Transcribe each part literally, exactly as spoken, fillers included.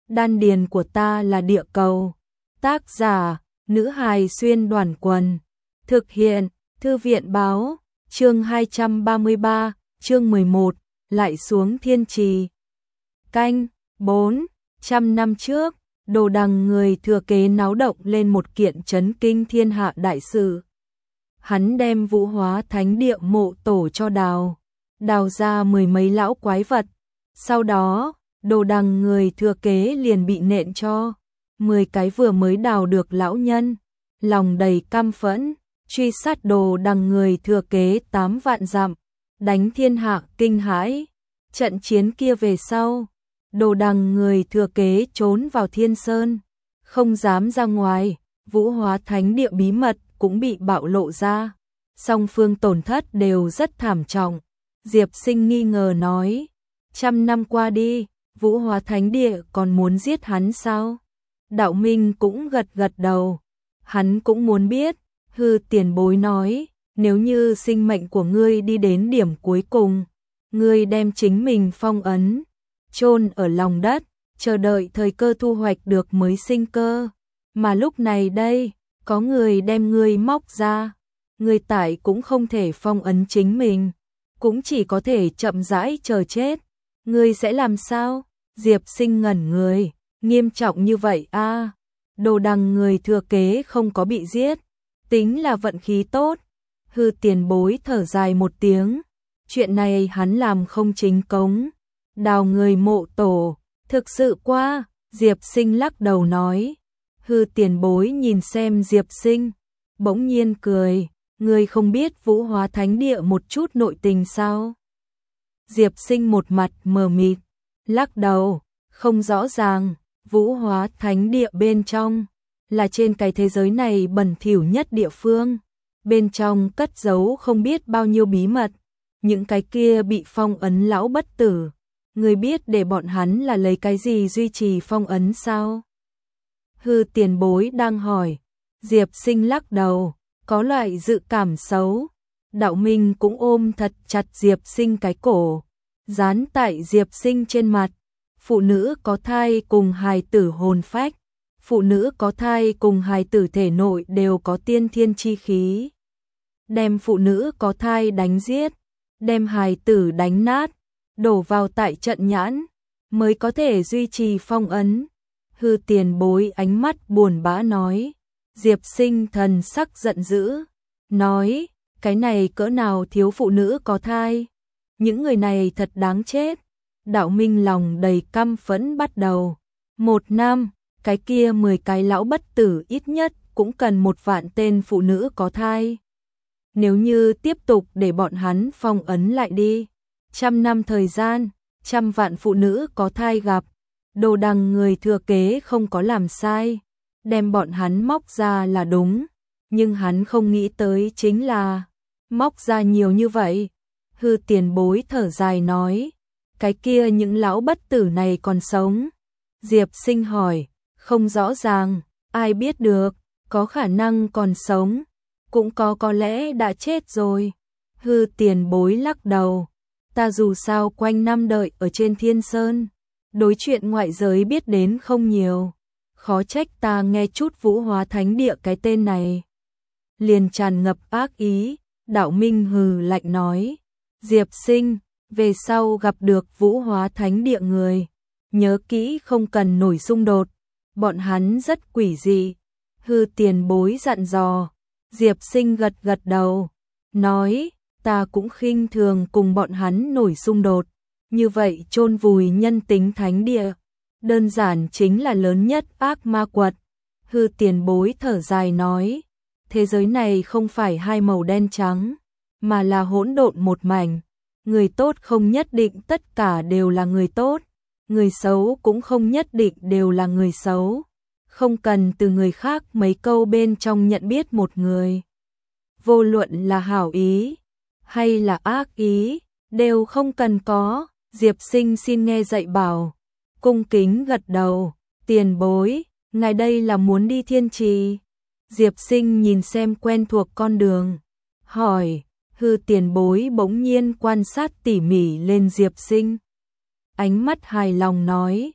đan điền của ta là địa cầu. Tác giả, nữ hài xuyên đoàn quần. Thực hiện, thư viện báo, chương hai trăm ba mươi ba, chương mười một, lại xuống thiên trì. Canh, bốn trăm năm trước, Đồ Đằng người thừa kế náo động lên một kiện chấn kinh thiên hạ đại sự. Hắn đem Vũ Hóa Thánh Địa mộ tổ cho đào, đào ra mười mấy lão quái vật. Sau đó, Đồ Đằng người thừa kế liền bị nện cho mười cái vừa mới đào được lão nhân, lòng đầy căm phẫn, truy sát Đồ Đằng người thừa kế tám vạn dặm, đánh thiên hạ kinh hãi. Trận chiến kia về sau, Đồ Đằng người thừa kế trốn vào Thiên Sơn, không dám ra ngoài. Vũ Hóa Thánh Địa bí mật cũng bị bạo lộ ra, song phương tổn thất đều rất thảm trọng. Diệp Sinh nghi ngờ nói, trăm năm qua đi, Vũ Hóa Thánh Địa còn muốn giết hắn sao? Đạo Minh cũng gật gật đầu, hắn cũng muốn biết. Hư Tiền Bối nói, nếu như sinh mệnh của ngươi đi đến điểm cuối cùng, ngươi đem chính mình phong ấn, chôn ở lòng đất, chờ đợi thời cơ thu hoạch được mới sinh cơ. Mà lúc này đây, có người đem ngươi móc ra, ngươi tại cũng không thể phong ấn chính mình, cũng chỉ có thể chậm rãi chờ chết. Ngươi sẽ làm sao? Diệp Sinh ngẩn người, nghiêm trọng như vậy a? À, Đồ Đằng người thừa kế không có bị giết, tính là vận khí tốt. Hư Tiền Bối thở dài một tiếng, chuyện này hắn làm không chính cống, đào người mộ tổ, thực sự quá. Diệp Sinh lắc đầu nói. Hư Tiền Bối nhìn xem Diệp Sinh, bỗng nhiên cười, ngươi không biết Vũ Hóa Thánh Địa một chút nội tình sao? Diệp Sinh một mặt mờ mịt, lắc đầu, không rõ ràng. Vũ Hóa Thánh Địa bên trong là trên cái thế giới này bẩn thỉu nhất địa phương, bên trong cất giấu không biết bao nhiêu bí mật. Những cái kia bị phong ấn lão bất tử, ngươi biết để bọn hắn là lấy cái gì duy trì phong ấn sao? Hư Tiền Bối đang hỏi. Diệp Sinh lắc đầu, có loại dự cảm xấu. Đạo Minh cũng ôm thật chặt Diệp Sinh cái cổ, dán tại Diệp Sinh trên mặt. Phụ nữ có thai cùng hài tử hồn phách, phụ nữ có thai cùng hài tử thể nội đều có tiên thiên chi khí. Đem phụ nữ có thai đánh giết, đem hài tử đánh nát, đổ vào tại trận nhãn, mới có thể duy trì phong ấn. Hư Tiền Bối ánh mắt buồn bã nói. Diệp Sinh thần sắc giận dữ, nói, cái này cỡ nào thiếu phụ nữ có thai, những người này thật đáng chết. Đạo Minh lòng đầy căm phẫn bắt đầu, một năm, cái kia mười cái lão bất tử ít nhất cũng cần một vạn tên phụ nữ có thai. Nếu như tiếp tục để bọn hắn phong ấn lại đi, trăm năm thời gian, trăm vạn phụ nữ có thai gặp. Đồ Đằng người thừa kế không có làm sai, đem bọn hắn móc ra là đúng, nhưng hắn không nghĩ tới chính là móc ra nhiều như vậy. Hư Tiền Bối thở dài nói, cái kia những lão bất tử này còn sống? Diệp Sinh hỏi, không rõ ràng, ai biết được, có khả năng còn sống, cũng có có lẽ đã chết rồi. Hư Tiền Bối lắc đầu, ta dù sao quanh năm đợi ở trên Thiên Sơn, đối chuyện ngoại giới biết đến không nhiều, khó trách ta nghe chút Vũ Hóa Thánh Địa cái tên này liền tràn ngập ác ý. Đạo Minh hừ lạnh nói, Diệp Sinh, về sau gặp được Vũ Hóa Thánh Địa người, nhớ kỹ không cần nổi xung đột, bọn hắn rất quỷ dị. Hư Tiền Bối dặn dò. Diệp Sinh gật gật đầu, nói, ta cũng khinh thường cùng bọn hắn nổi xung đột, như vậy chôn vùi nhân tính thánh địa, đơn giản chính là lớn nhất ác ma quật. Hư Tiền Bối thở dài nói, thế giới này không phải hai màu đen trắng, mà là hỗn độn một mảnh. Người tốt không nhất định tất cả đều là người tốt, người xấu cũng không nhất định đều là người xấu. Không cần từ người khác mấy câu bên trong nhận biết một người. Vô luận là hảo ý hay là ác ý, đều không cần có. Diệp Sinh xin nghe dạy bảo, cung kính gật đầu. Tiền Bối, ngài đây là muốn đi thiên trì? Diệp Sinh nhìn xem quen thuộc con đường, hỏi. Hư Tiền Bối bỗng nhiên quan sát tỉ mỉ lên Diệp Sinh, ánh mắt hài lòng nói,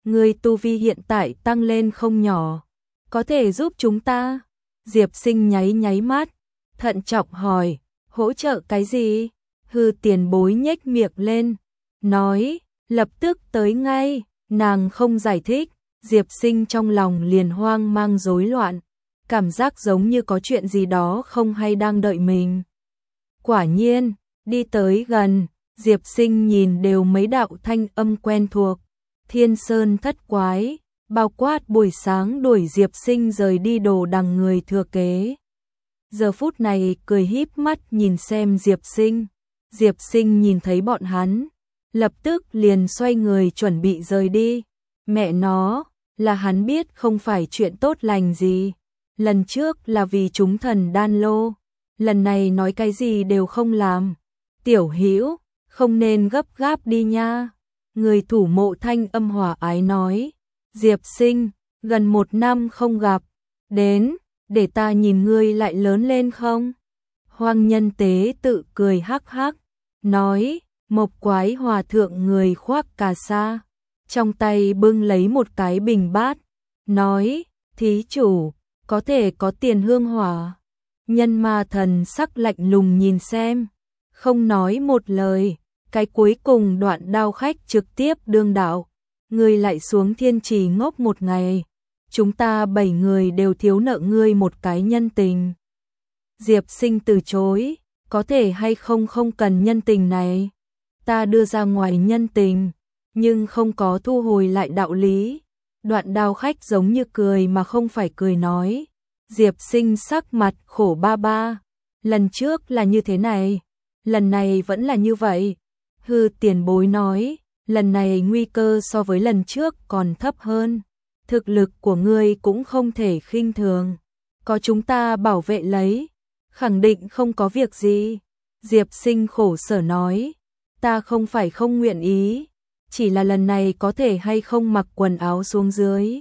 Người tu vi hiện tại tăng lên không nhỏ, có thể giúp chúng ta? Diệp Sinh nháy nháy mắt, thận trọng hỏi, hỗ trợ cái gì? Hư tiền bối nhếch miệng lên, nói, lập tức tới ngay. Nàng không giải thích, Diệp Sinh trong lòng liền hoang mang rối loạn, cảm giác giống như có chuyện gì đó không hay đang đợi mình. Quả nhiên, đi tới gần, Diệp Sinh nhìn đều mấy đạo thanh âm quen thuộc. Thiên Sơn thất quái, bao quát buổi sáng đuổi Diệp Sinh rời đi đồ đằng người thừa kế. Giờ phút này cười híp mắt nhìn xem Diệp Sinh. Diệp Sinh nhìn thấy bọn hắn, lập tức liền xoay người chuẩn bị rời đi. Mẹ nó, là hắn biết không phải chuyện tốt lành gì. Lần trước là vì chúng thần đan lô, lần này nói cái gì đều không làm. Tiểu Hữu, không nên gấp gáp đi nha. Người thủ mộ thanh âm hòa ái nói, Diệp Sinh, gần một năm không gặp, đến, để ta nhìn ngươi lại lớn lên không? Hoang Nhân Tế tự cười hắc hắc, nói, Mộc Quái Hòa thượng người khoác cà sa, trong tay bưng lấy một cái bình bát, nói, thí chủ, có thể có tiền hương hỏa. Nhân Ma Thần sắc lạnh lùng nhìn xem, không nói một lời. Cái cuối cùng đoạn đao khách trực tiếp đương đạo, ngươi lại xuống thiên trì ngốc một ngày, chúng ta bảy người đều thiếu nợ ngươi một cái nhân tình. Diệp Sinh từ chối, có thể hay không không cần nhân tình này, ta đưa ra ngoài nhân tình, nhưng không có thu hồi lại đạo lý. Đoạn đao khách giống như cười mà không phải cười nói, Diệp Sinh sắc mặt khổ ba ba, lần trước là như thế này, lần này vẫn là như vậy. Hư tiền bối nói, lần này nguy cơ so với lần trước còn thấp hơn, thực lực của ngươi cũng không thể khinh thường, có chúng ta bảo vệ lấy, khẳng định không có việc gì. Diệp Sinh khổ sở nói, ta không phải không nguyện ý, chỉ là lần này có thể hay không mặc quần áo xuống dưới.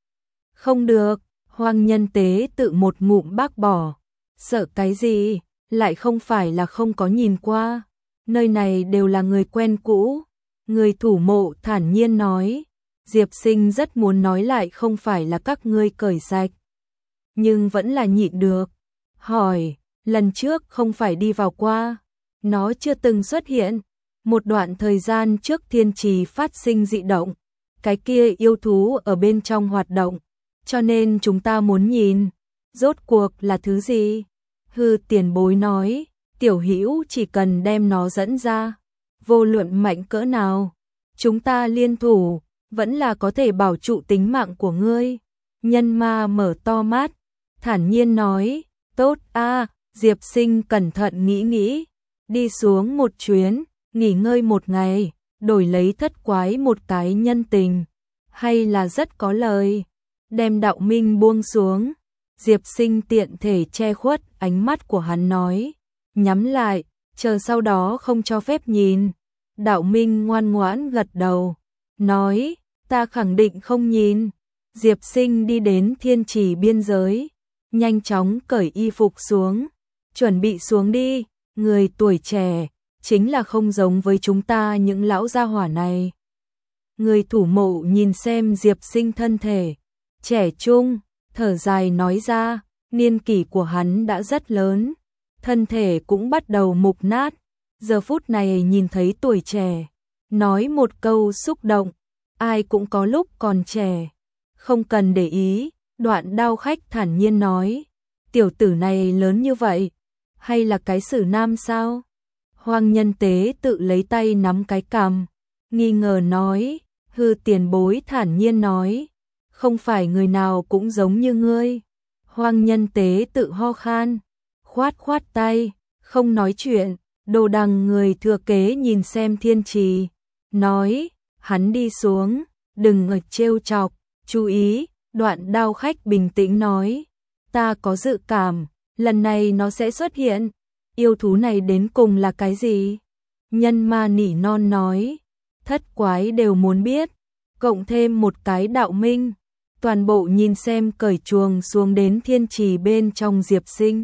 Không được, Hoang Nhân Tế tự một ngụm bác bỏ, sợ cái gì, lại không phải là không có nhìn qua. Nơi này đều là người quen cũ. Người thủ mộ thản nhiên nói, Diệp Sinh rất muốn nói lại không phải là các ngươi cởi sạch, nhưng vẫn là nhịn được. Hỏi, lần trước không phải đi vào qua, nó chưa từng xuất hiện. Một đoạn thời gian trước thiên trì phát sinh dị động, cái kia yêu thú ở bên trong hoạt động, cho nên chúng ta muốn nhìn, rốt cuộc là thứ gì? Hư tiền bối nói, Tiểu Hữu chỉ cần đem nó dẫn ra, vô luận mạnh cỡ nào, chúng ta liên thủ, vẫn là có thể bảo trụ tính mạng của ngươi. Nhân Ma mở to mắt, thản nhiên nói, tốt a. Diệp Sinh cẩn thận nghĩ nghĩ, đi xuống một chuyến, nghỉ ngơi một ngày, đổi lấy thất quái một cái nhân tình, hay là rất có lời. Đem đạo minh buông xuống, Diệp Sinh tiện thể che khuất ánh mắt của hắn nói, nhắm lại, chờ sau đó không cho phép nhìn. Đạo minh ngoan ngoãn gật đầu, nói, ta khẳng định không nhìn. Diệp Sinh đi đến thiên trì biên giới, nhanh chóng cởi y phục xuống, chuẩn bị xuống đi. Người tuổi trẻ, chính là không giống với chúng ta những lão gia hỏa này. Người thủ mộ nhìn xem Diệp Sinh thân thể trẻ trung, thở dài nói ra, niên kỷ của hắn đã rất lớn, thân thể cũng bắt đầu mục nát, giờ phút này nhìn thấy tuổi trẻ, nói một câu xúc động, ai cũng có lúc còn trẻ, không cần để ý. Đoạn đao khách thản nhiên nói, tiểu tử này lớn như vậy, hay là cái xử nam sao? Hoang Nhân Tế tự lấy tay nắm cái cằm, nghi ngờ nói, hư tiền bối thản nhiên nói, không phải người nào cũng giống như ngươi. Hoang Nhân Tế tự ho khan, khoát khoát tay, không nói chuyện. Đồ đằng người thừa kế nhìn xem thiên trì, nói, hắn đi xuống, đừng ở trêu chọc, chú ý. Đoạn đao khách bình tĩnh nói, ta có dự cảm, lần này nó sẽ xuất hiện. Yêu thú này đến cùng là cái gì? Nhân Ma nỉ non nói, thất quái đều muốn biết, cộng thêm một cái đạo minh. Toàn bộ nhìn xem cởi chuồng xuống đến thiên trì bên trong Diệp Sinh.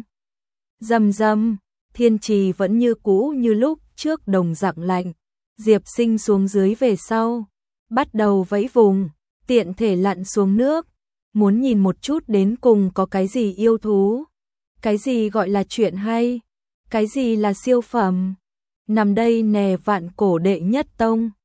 Rầm rầm, thiên trì vẫn như cũ như lúc trước đồng dạng lạnh. Diệp Sinh xuống dưới về sau, bắt đầu vẫy vùng, tiện thể lặn xuống nước, muốn nhìn một chút đến cùng có cái gì yêu thú, cái gì gọi là chuyện hay, cái gì là siêu phẩm. Nằm đây nè Vạn Cổ đệ nhất tông.